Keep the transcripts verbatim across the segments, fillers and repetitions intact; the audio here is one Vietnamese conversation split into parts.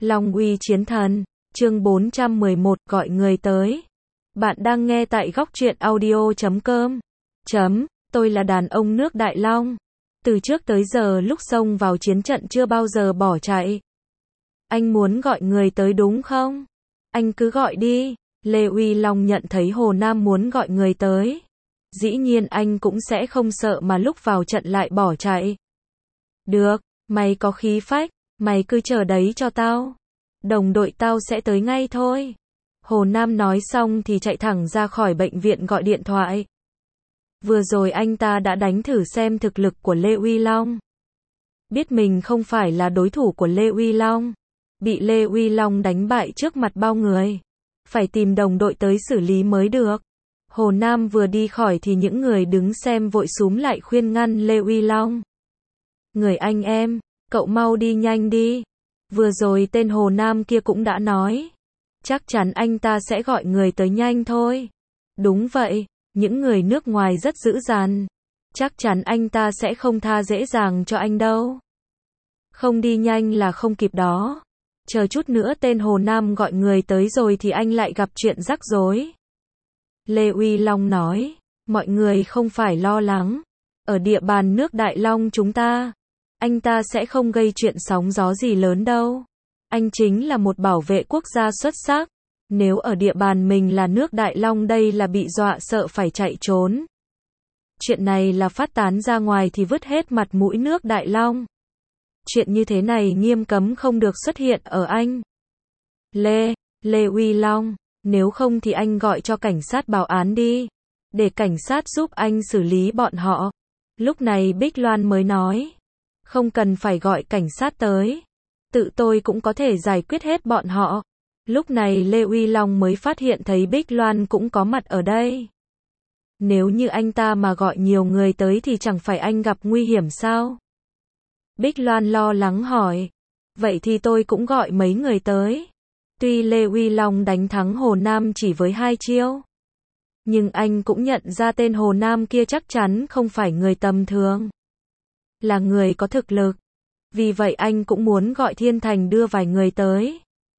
Long uy chiến thần, chương bốn trăm mười một, gọi người tới. Bạn đang nghe tại góc truyện audio chấm com. Chấm, tôi là đàn ông nước Đại Long. Từ trước tới giờ lúc xông vào chiến trận chưa bao giờ bỏ chạy. Anh muốn gọi người tới đúng không? Anh cứ gọi đi. Lê Uy Long nhận thấy Hồ Nam muốn gọi người tới. Dĩ nhiên anh cũng sẽ không sợ mà lúc vào trận lại bỏ chạy. Được, mày có khí phách, mày cứ chờ đấy cho tao. Đồng đội tao sẽ tới ngay thôi. Hồ Nam nói xong thì chạy thẳng ra khỏi bệnh viện gọi điện thoại. Vừa rồi anh ta đã đánh thử xem thực lực của Lê Uy Long. Biết mình không phải là đối thủ của Lê Uy Long. Bị Lê Uy Long đánh bại trước mặt bao người. Phải tìm đồng đội tới xử lý mới được. Hồ Nam vừa đi khỏi thì những người đứng xem vội xúm lại khuyên ngăn Lê Uy Long. Người anh em, cậu mau đi nhanh đi. Vừa rồi tên Hồ Nam kia cũng đã nói. Chắc chắn anh ta sẽ gọi người tới nhanh thôi. Đúng vậy, những người nước ngoài rất dữ dằn. Chắc chắn anh ta sẽ không tha dễ dàng cho anh đâu. Không đi nhanh là không kịp đó. Chờ chút nữa tên Hồ Nam gọi người tới rồi thì anh lại gặp chuyện rắc rối. Lê Uy Long nói, mọi người không phải lo lắng. Ở địa bàn nước Đại Long chúng ta, anh ta sẽ không gây chuyện sóng gió gì lớn đâu. Anh chính là một bảo vệ quốc gia xuất sắc. Nếu ở địa bàn mình là nước Đại Long đây là bị dọa sợ phải chạy trốn. Chuyện này là phát tán ra ngoài thì vứt hết mặt mũi nước Đại Long. Chuyện như thế này nghiêm cấm không được xuất hiện ở anh. Lê, Lê Uy Long, nếu không thì anh gọi cho cảnh sát báo án đi. Để cảnh sát giúp anh xử lý bọn họ. Lúc này Bích Loan mới nói. Không cần phải gọi cảnh sát tới. Tự tôi cũng có thể giải quyết hết bọn họ. Lúc này Lê Uy Long mới phát hiện thấy Bích Loan cũng có mặt ở đây. Nếu như anh ta mà gọi nhiều người tới thì chẳng phải anh gặp nguy hiểm sao? Bích Loan lo lắng hỏi. Vậy thì tôi cũng gọi mấy người tới. Tuy Lê Uy Long đánh thắng Hồ Nam chỉ với hai chiêu. Nhưng anh cũng nhận ra tên Hồ Nam kia chắc chắn không phải người tầm thường. Là người có thực lực. Vì vậy anh cũng muốn gọi Thiên Thành đưa vài người tới.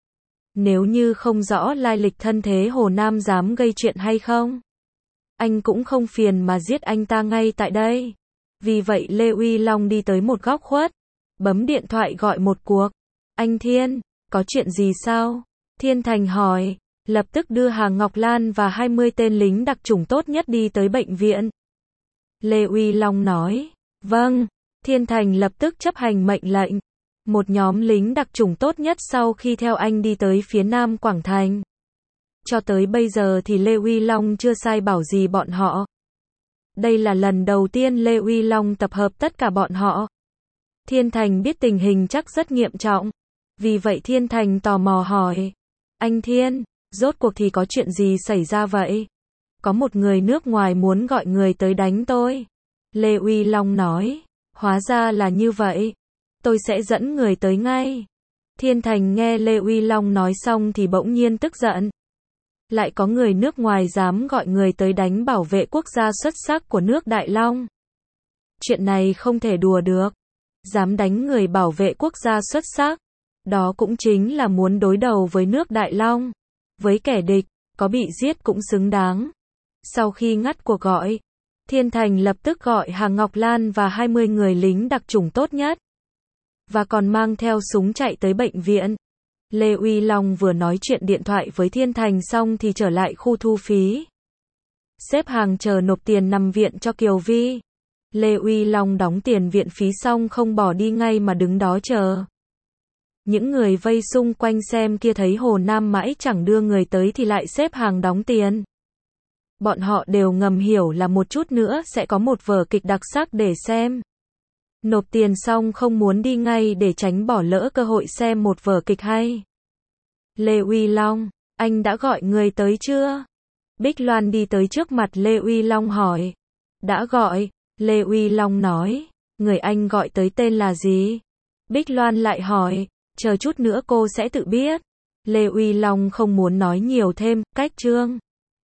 Nếu như không rõ lai lịch thân thế Hồ Nam dám gây chuyện hay không, anh cũng không phiền mà giết anh ta ngay tại đây. Vì vậy Lê Uy Long đi tới một góc khuất, bấm điện thoại gọi một cuộc. Anh Thiên, có chuyện gì sao? Thiên Thành hỏi, lập tức đưa Hà Ngọc Lan và hai mươi tên lính đặc chủng tốt nhất đi tới bệnh viện. Lê Uy Long nói, vâng. Thiên Thành lập tức chấp hành mệnh lệnh. Một nhóm lính đặc chủng tốt nhất sau khi theo anh đi tới phía nam Quảng Thành. Cho tới bây giờ thì Lê Uy Long chưa sai bảo gì bọn họ. Đây là lần đầu tiên Lê Uy Long tập hợp tất cả bọn họ. Thiên Thành biết tình hình chắc rất nghiêm trọng. Vì vậy Thiên Thành tò mò hỏi. Anh Thiên, rốt cuộc thì có chuyện gì xảy ra vậy? Có một người nước ngoài muốn gọi người tới đánh tôi. Lê Uy Long nói. Hóa ra là như vậy. Tôi sẽ dẫn người tới ngay. Thiên Thành nghe Lê Uy Long nói xong thì bỗng nhiên tức giận. Lại có người nước ngoài dám gọi người tới đánh bảo vệ quốc gia xuất sắc của nước Đại Long. Chuyện này không thể đùa được. Dám đánh người bảo vệ quốc gia xuất sắc. Đó cũng chính là muốn đối đầu với nước Đại Long. Với kẻ địch, có bị giết cũng xứng đáng. Sau khi ngắt cuộc gọi, Thiên Thành lập tức gọi Hà Ngọc Lan và hai mươi người lính đặc chủng tốt nhất. Và còn mang theo súng chạy tới bệnh viện. Lê Uy Long vừa nói chuyện điện thoại với Thiên Thành xong thì trở lại khu thu phí. Xếp hàng chờ nộp tiền nằm viện cho Kiều Vi. Lê Uy Long đóng tiền viện phí xong không bỏ đi ngay mà đứng đó chờ. Những người vây xung quanh xem kia thấy Hồ Nam mãi chẳng đưa người tới thì lại xếp hàng đóng tiền. Bọn họ đều ngầm hiểu là một chút nữa sẽ có một vở kịch đặc sắc để xem. Nộp tiền xong không muốn đi ngay để tránh bỏ lỡ cơ hội xem một vở kịch hay. Lê Uy Long, anh đã gọi người tới chưa? Bích Loan đi tới trước mặt Lê Uy Long hỏi. Đã gọi, Lê Uy Long nói. Người anh gọi tới tên là gì? Bích Loan lại hỏi. Chờ chút nữa cô sẽ tự biết. Lê Uy Long không muốn nói nhiều thêm, cách trương.